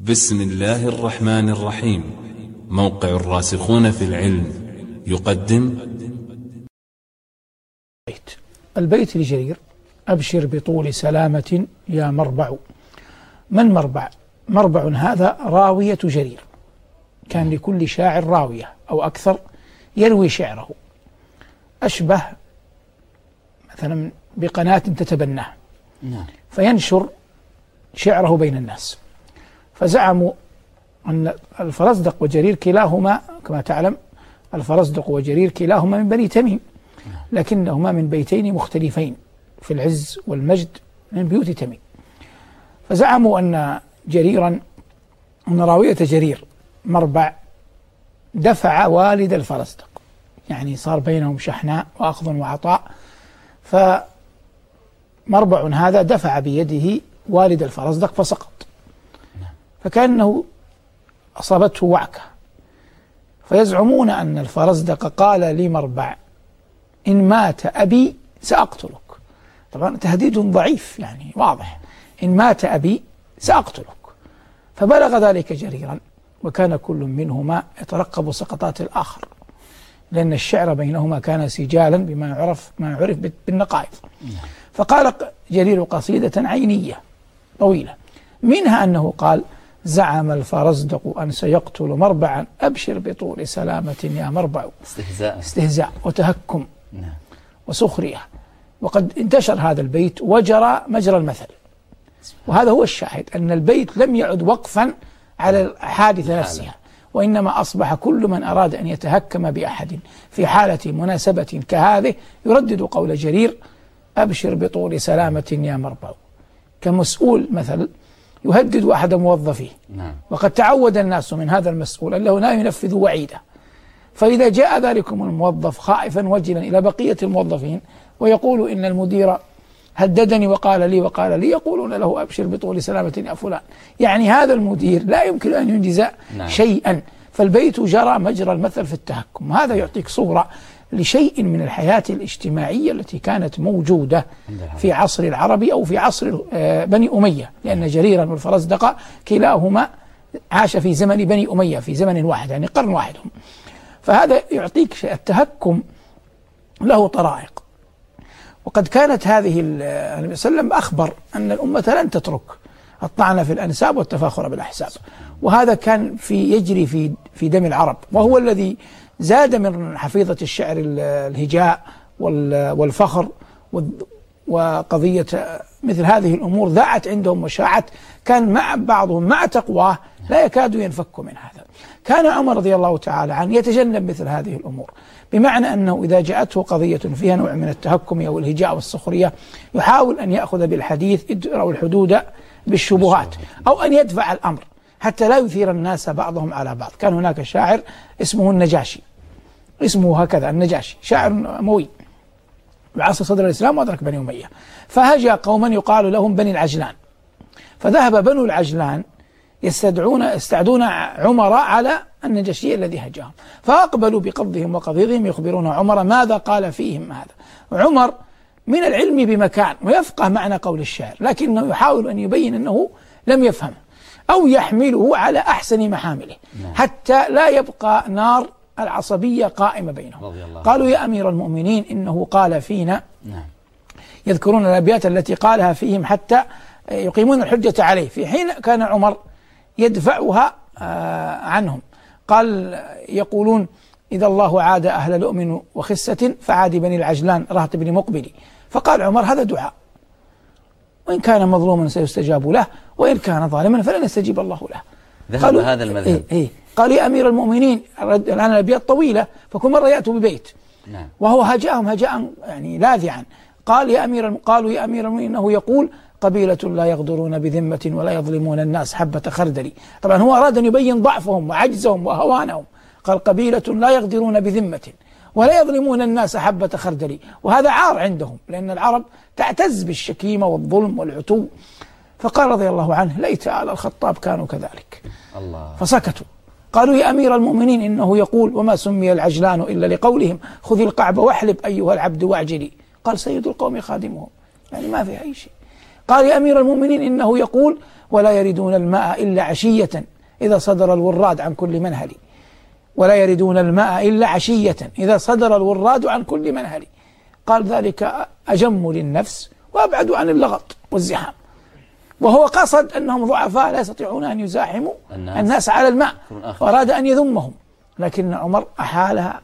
بسم الله الرحمن الرحيم. موقع الراسخون في العلم يقدم البيت لجرير: أبشر بطول سلامة يا مربع. من مربع؟ مربع هذا راوية جرير، كان لكل شاعر راوية أو أكثر يروي شعره، أشبه مثلا بقناة تتبناه فينشر شعره بين الناس. فزعموا أن الفرزدق وجرير كلاهما كما تعلم، الفرزدق وجرير كلاهما من بني تميم، لكنهما من بيتين مختلفين في العز والمجد من بيوت تميم. فزعموا أن راوية جرير مربع دفع والد الفرزدق، يعني صار بينهم شحناء وأخذ وعطاء، فمربع هذا دفع بيده والد الفرزدق فسقط، فكأنه أصابته وعكة. فيزعمون أن الفرزدق قال لمربع: إن مات أبي سأقتلك. طبعا تهديد ضعيف يعني واضح، إن مات أبي سأقتلك. فبلغ ذلك جريرا، وكان كل منهما يترقب سقطات الآخر، لأن الشعر بينهما كان سجالا بما عرف بالنقائض. فقال جرير قصيدة عينية طويلة، منها أنه قال: زعم الفرزدق أن سيقتل مربعا، أبشر بطول سلامة يا مربع. استهزاء وتهكم وسخرية. وقد انتشر هذا البيت وجرى مجرى المثل، وهذا هو الشاهد، أن البيت لم يعد وقفا على الحادثة نفسها، وإنما أصبح كل من أراد أن يتهكم بأحد في حالة مناسبة كهذه يردد قول جرير: أبشر بطول سلامة يا مربع، كمسؤول مثل يهدد أحد موظفيه. وقد تعود الناس من هذا المسؤول أنه لا ينفذ وعيده، فإذا جاء ذلكم الموظف خائفا وجلا إلى بقية الموظفين ويقول: إن المدير هددني وقال لي، يقولون له: أبشر بطول سلامة يا فلان. يعني هذا المدير لا يمكن أن ينجز شيئا. فالبيت جرى مجرى المثل في التهكم. هذا يعطيك صورة لشيء من الحياة الاجتماعية التي كانت موجودة في عصر العرب أو في عصر بني أمية، لأن جريرا والفرزدق كلاهما عاش في زمن بني أمية في زمن واحد، يعني قرن واحد. فهذا يعطيك التهكم له طرائق. وقد كانت هذه النبي صلى الله عليه وسلم أخبر أن الأمة لن تترك الطعن في الأنساب والتفاخر بالأحساب، وهذا كان يجري في دم العرب، وهو الذي زاد من حفيظة الشعر الهجاء والفخر، وقضية مثل هذه الأمور ذاعت عندهم وشاعت. كان بعضهم مع تقواه لا يكاد ينفك من هذا. كان عمر رضي الله تعالى عنه يتجنب مثل هذه الأمور، بمعنى أنه إذا جاءته قضية فيها نوع من التهكم أو الهجاء والسخرية يحاول أن يأخذ بالحديث أو الحدود بالشبهات، أو أن يدفع الأمر حتى لا يثير الناس بعضهم على بعض. كان هناك شاعر اسمه النجاشي، اسمه هكذا النجاشي، شاعر أموي بعصر صدر الإسلام وأدرك بني أمية، فهجا قوما يقال لهم بني العجلان. فذهب بنو العجلان يستعدون عمر على النجاشي الذي هجاهم، فأقبلوا بقضهم وقضيضهم يخبرون عمر ماذا قال فيهم هذا. وعمر من العلم بمكان ويفقه معنى قول الشاعر، لكنه يحاول أن يبين أنه لم يفهم أو يحمله على أحسن محامله حتى لا يبقى نار العصبية قائمة بينهم. قالوا: يا أمير المؤمنين، إنه قال فينا، يذكرون الأبيات التي قالها فيهم حتى يقيمون الحجة عليه، في حين كان عمر يدفعها عنهم. قال: يقولون: إذا الله عاد أهل لؤم وخسة فعاد بني العجلان رهط بن مقبل. فقال عمر: هذا دعاء، وإن كان مظلوما سيستجاب له، وإن كان ظالما فلن يستجيب الله له. ذهب هذا المذهب. قال: يا أمير المؤمنين، الآن الأبيات طويلة فكل مرة يأتوا ببيت، وهو هجاهم هجاء يعني لاذعا. قالوا: يا أمير المؤمنين، إنه يقول: قبيلة لا يغدرون بذمة ولا يظلمون الناس حبة خردل. طبعا هو أراد أن يبين ضعفهم وعجزهم وهوانهم، قال: قبيلة لا يغدرون بذمة ولا يظلمون الناس حبة خردل. وهذا عار عندهم، لأن العرب تعتز بالشكيمة والظلم والعتو. فقال رضي الله عنه: ليت آل الخطاب كانوا كذلك. فسكتوا. قالوا: يا أمير المؤمنين، إنه يقول: وما سمي العجلان إلا لقولهم خذ القعب واحلب أيها العبد واعجلي. قال: سيد القوم خادمهم، يعني ما في أي شيء. قال: يا أمير المؤمنين، إنه يقول: ولا يردون الماء إلا عشية إذا صدر الوراد عن كل منهل، ولا يردون الماء إلا عشية إذا صدر الوراد عن كل منهل. قال ذلك أجم للنفس وأبعد عن اللغط والزحام، وهو قصد أنهم ضعفاء لا يستطيعون أن يزاحموا الناس على الماء، وأراد أن يذمهم، لكن عمر أحالها.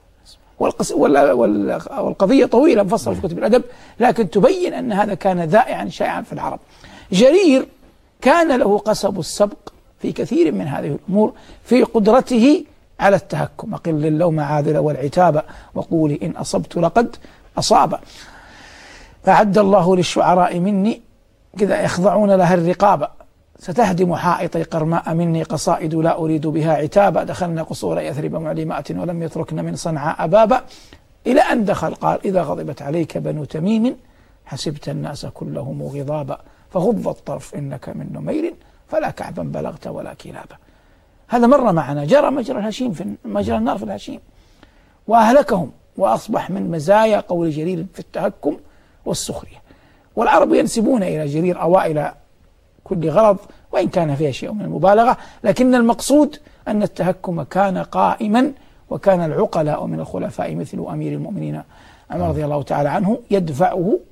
والقضية طويلة مفصلة في كتب الأدب، لكن تبين أن هذا كان ذائعا شائعا في العرب. جرير كان له قصب السبق في كثير من هذه الأمور في قدرته على التهكم. أقل اللوم عاذل والعتاب وقولي إن أصبت لقد أصاب. فأعد الله للشعراء مني كذا يخضعون لها الرقابة، ستهدم حائطي قرماء مني قصائد لا أريد بها عتابا، دخلنا قصور يثرب معلمات ولم يتركن من صنعاء بابا، إلى أن دخل قال إذا غضبت عليك بنو تميم حسبت الناس كلهم غضابا، فغض الطرف إنك من نمير فلا كعبا بلغت ولا كلابا. هذا مر معنا، جرى مجرى الهشيم في مجرى النار في الهشيم وأهلكهم، وأصبح من مزايا قول جرير في التهكم والسخرية. والعرب ينسبون إلى جرير أوائل كل غرض، وإن كان فيها شيء من المبالغة، لكن المقصود أن التهكم كان قائما، وكان العقلاء من الخلفاء مثل أمير المؤمنين عمر رضي الله تعالى عنه يدفعه